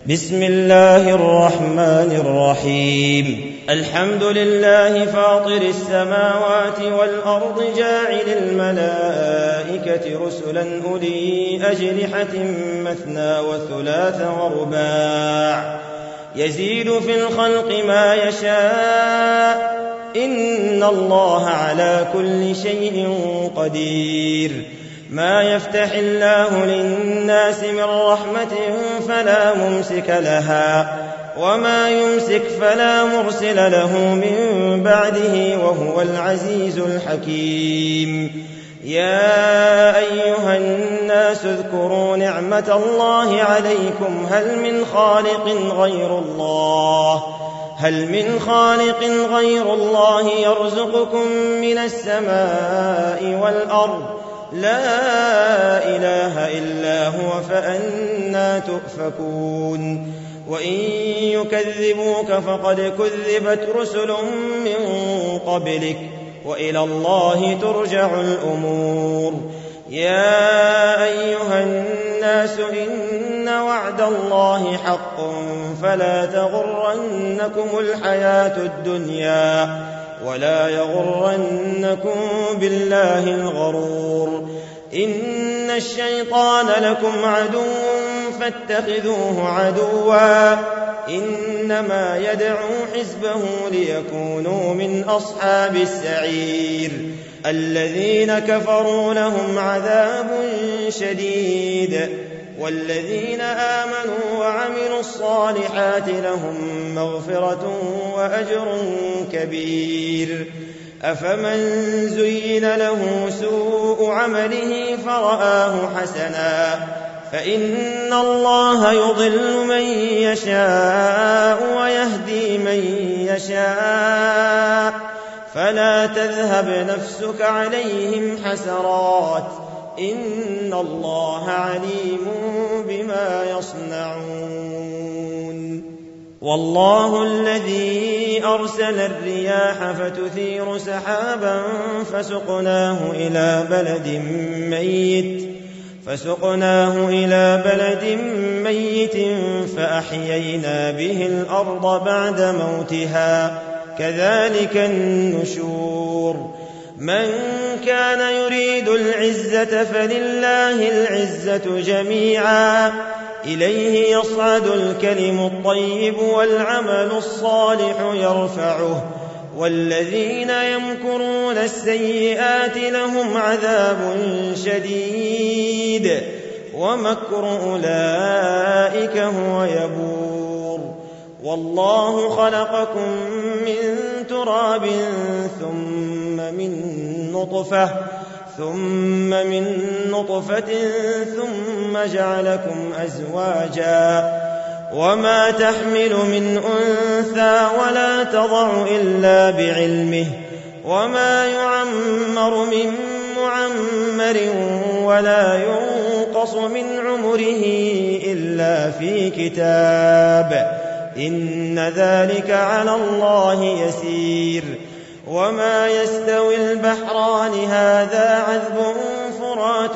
بسم الله الرحمن الرحيم. الحمد لله فاطر السماوات والأرض جاعل الملائكة رسلا أولي أجنحة مثنى وثلاث ورباع يزيد في الخلق ما يشاء إن الله على كل شيء قدير. ما يفتح الله للناس من رحمة فلا ممسك لها وما يمسك فلا مرسل له من بعده وهو العزيز الحكيم. يا أيها الناس اذكروا نعمة الله عليكم هل من خالق غير الله يرزقكم من السماء والأرض لا إله إلا هو فأنى تؤفكون. وإن يكذبوك فقد كذبت رسل من قبلك وإلى الله ترجع الأمور. يا أيها الناس إن وعد الله حق فلا تغرنكم الحياة الدنيا ولا يغرنكم بالله الغرور. إن الشيطان لكم عدو فاتخذوه عدوا إنما يدعو حزبه ليكونوا من أصحاب السعير. الذين كفروا لهم عذاب شديد والذين آمنوا وعملوا الصالحات لهم مغفرة وأجر كبير. أفمن زين له سوء عمله فرآه حسنا فإن الله يضل من يشاء ويهدي من يشاء فلا تذهب نفسك عليهم حسرات إن الله عليم بما يصنعون. والله الذي أرسل الرياح فتثير سحابا فسقناه إلى بلد ميت فأحيينا به الأرض بعد موتها كذلك النشور. من كان يريد العزة فلله العزة جميعا إليه يصعد الكلم الطيب والعمل الصالح يرفعه والذين يمكرون السيئات لهم عذاب شديد ومكر أولئك هو يبور. والله خلقكم من تراب ثم من نطفة ثم جعلكم أزواجا وما تحمل من أنثى ولا تضع إلا بعلمه وما يعمر من معمر ولا ينقص من عمره إلا في كتاب إن ذلك على الله يسير. وما يستوي البحران هذا عذب فرات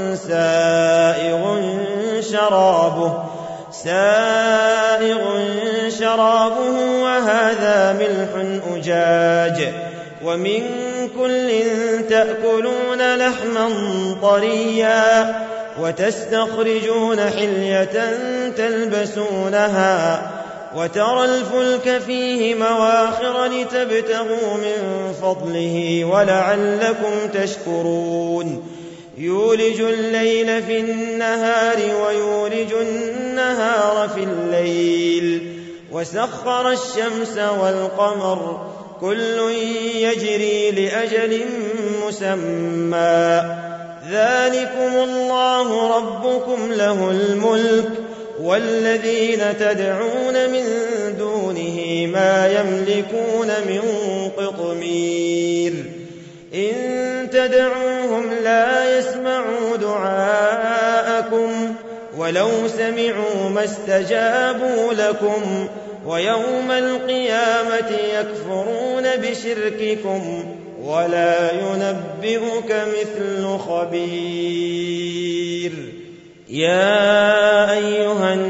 سائغ شرابه وهذا ملح أجاج ومن كل تأكلون لحما طريا وتستخرجون حلية تلبسونها وترى الفلك فيه مواخر لتبتغوا من فضله ولعلكم تشكرون. يولج الليل في النهار ويولج النهار في الليل وسخر الشمس والقمر كل يجري لأجل مسمى ذلكم الله ربكم له الملك والذين تدعون من دونه ما يملكون من قطمير. إن تدعوهم لا يسمعوا دعاءكم ولو سمعوا ما استجابوا لكم ويوم القيامة يكفرون بشرككم ولا ينبئك مثل خبير. يا أيها الناس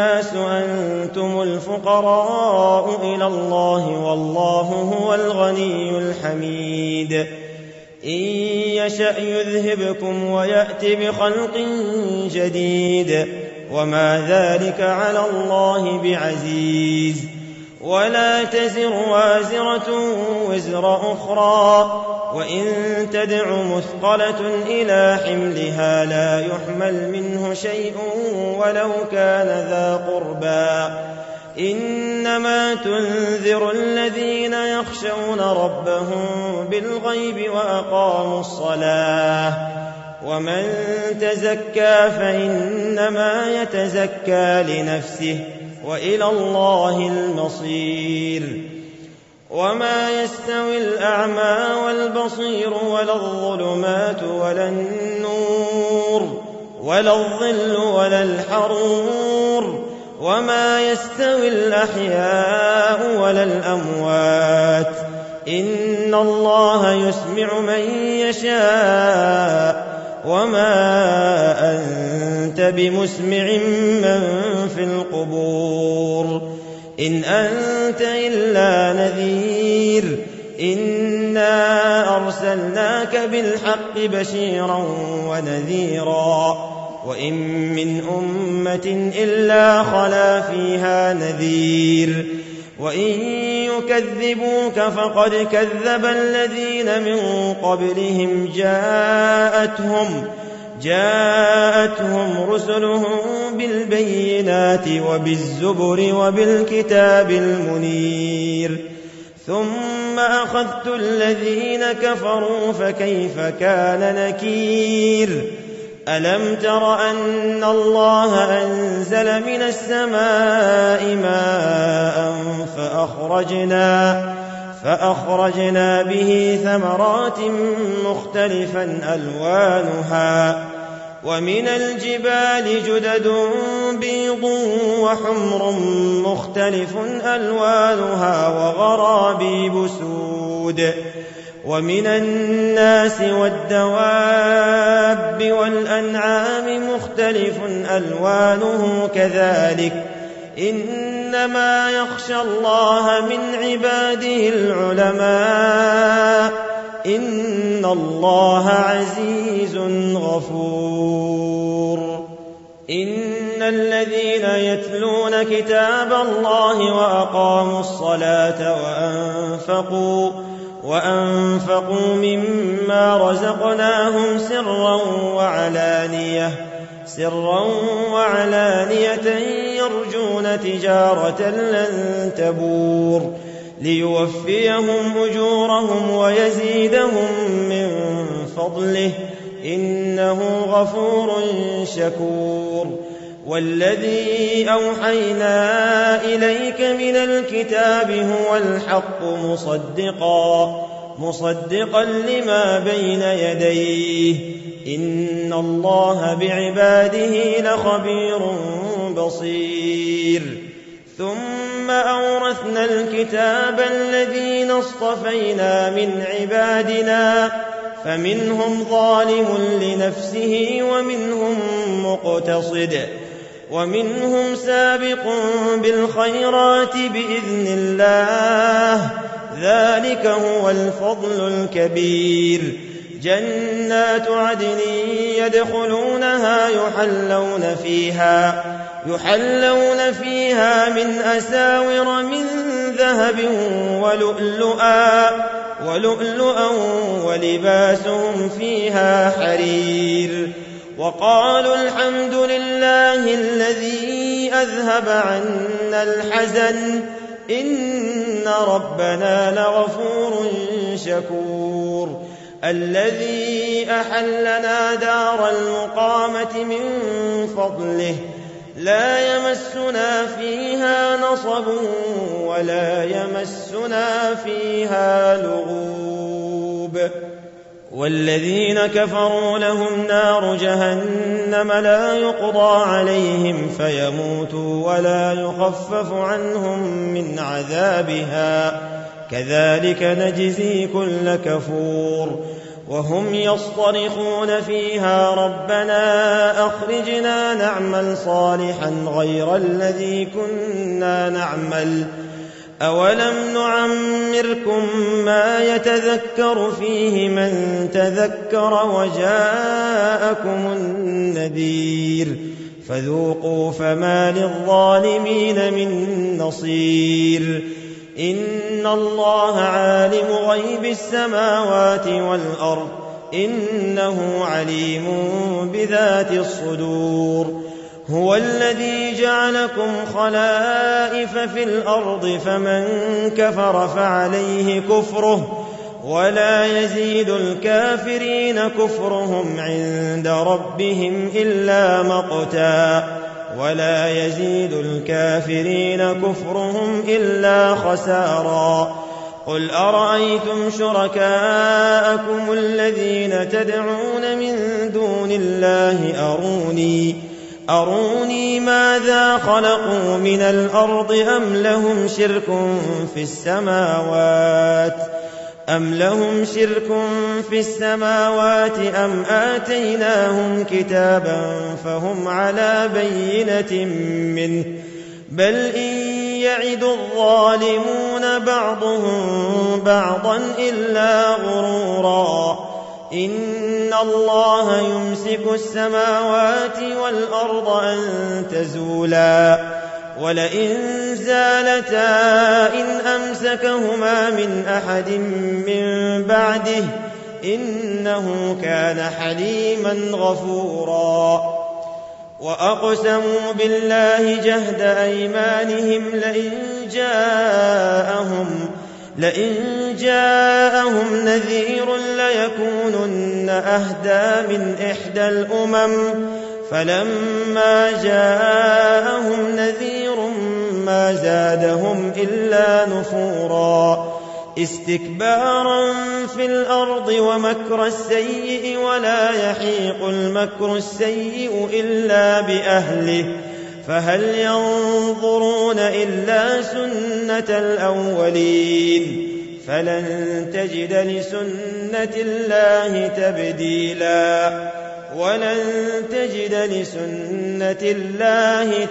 الناس أنتم الفقراء إلى الله والله هو الغني الحميد إن يشأ يذهبكم ويأت بخلق جديد وما ذلك على الله بعزيز ولا تزر وازرة وزر أخرى وإن تدع مثقلة إلى حملها لا يحمل منه شيء ولو كان ذا قربى إنما تنذر الذين يخشون ربهم بالغيب وأقاموا الصلاة ومن تزكى فإنما يتزكى لنفسه وإلى الله المصير وما يستوي الأعمى والبصير ولا الظلمات ولا النور ولا الظل ولا الحرور وما يستوي الأحياء ولا الأموات إن الله يسمع من يشاء وما أنت بمسمع من في القبور إن أنت إلا نذير إنا أرسلناك بالحق بشيرا ونذيرا وإن من أمة إلا خلا فيها نذير وإن يكذبوك فقد كذب الذين من قبلهم جاءتهم رسلهم بالبينات وبالزبر وبالكتاب المنير ثم أخذت الذين كفروا فكيف كان نكير ألم تر أن الله أنزل من السماء ماء فأخرجنا به ثمرات مختلفا ألوانها ومن الجبال جدد بيض وحمر مختلف ألوانها وغرابيب سود ومن الناس والدواب والأنعام مختلف ألوانه كذلك إنما يخشى الله من عباده العلماء إن الله عزيز غفور إن الذين يتلون كتاب الله وأقاموا الصلاة وأنفقوا مما رزقناهم سرا وعلانية يرجون تجارة لن تبور ليوفيهم أجورهم ويزيدهم من فضله إنه غفور شكور والذي أوحينا إليك من الكتاب هو الحق مصدقا لما بين يديه إن الله بعباده لخبير بصير ثم أورثنا الكتاب الذين اصطفينا من عبادنا فمنهم ظالم لنفسه ومنهم مقتصد ومنهم سابق بالخيرات بإذن الله ذلك هو الفضل الكبير جنات عدن يدخلونها يحلون فيها من أساور من ذهب ولؤلؤا ولباسهم فيها حرير وقالوا الحمد لله الذي أذهب عنا الحزن إن ربنا لغفور شكور الذي أحلنا دار المقامة من فضله لا يمسنا فيها نصب ولا يمسنا فيها لغوب والذين كفروا لهم نار جهنم لا يقضى عليهم فيموتوا ولا يخفف عنهم من عذابها كذلك نجزي كل كفور وهم يصطرخون فيها ربنا أخرجنا نعمل صالحا غير الذي كنا نعمل أولم نعمركم ما يتذكر فيه من تذكر وجاءكم النذير فذوقوا فما للظالمين من نصير إن الله عالم غيب السماوات والأرض إنه عليم بذات الصدور هو الذي جعلكم خلائف في الأرض فمن كفر فعليه كفره ولا يزيد الكافرين كفرهم عند ربهم إلا مقتا ولا يزيد الكافرين كفرهم إلا خسارا قل أرأيتم شركاءكم الذين تدعون من دون الله أروني ماذا خلقوا من الأرض أم لهم شرك في السماوات أم آتيناهم كتابا فهم على بينة منه بل إن يعد الظالمون بعضهم بعضا إلا غرورا إن الله يمسك السماوات والأرض أن تزولا ولئن زالتا إن أمسكهما من أحد من بعده إنه كان حليما غفورا وأقسموا بالله جهد أيمانهم لئن جاءهم نذير ليكونن أهدى من إحدى الأمم فلما جاءهم نذير ما زادهم إلا نفورا استكبارا في الأرض ومكر السيء ولا يحيق المكر السيء إلا بأهله فهل ينظرون إلا سنة الأولين فلن تجد لسنة الله تبديلا ولن تجد لسنة الله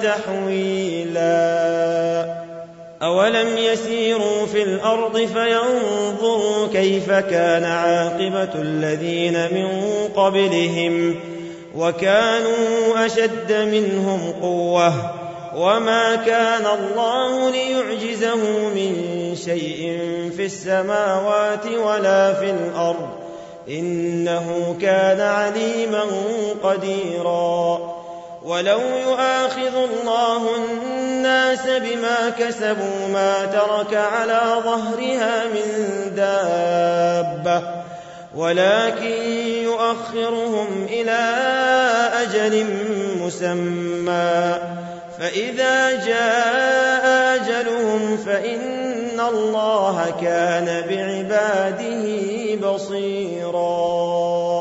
تحويلا أولم يسيروا في الأرض فينظروا كيف كان عاقبة الذين من قبلهم وكانوا أشد منهم قوة وما كان الله ليعجزه من شيء في السماوات ولا في الأرض إنه كان عليما قديرا ولو يؤاخذ الله الناس بما كسبوا ما ترك على ظهرها من دابة ولكن يؤخرهم إلى أجل مسمى فإذا جاء أجلهم فإن الله كان بعباده بصيرا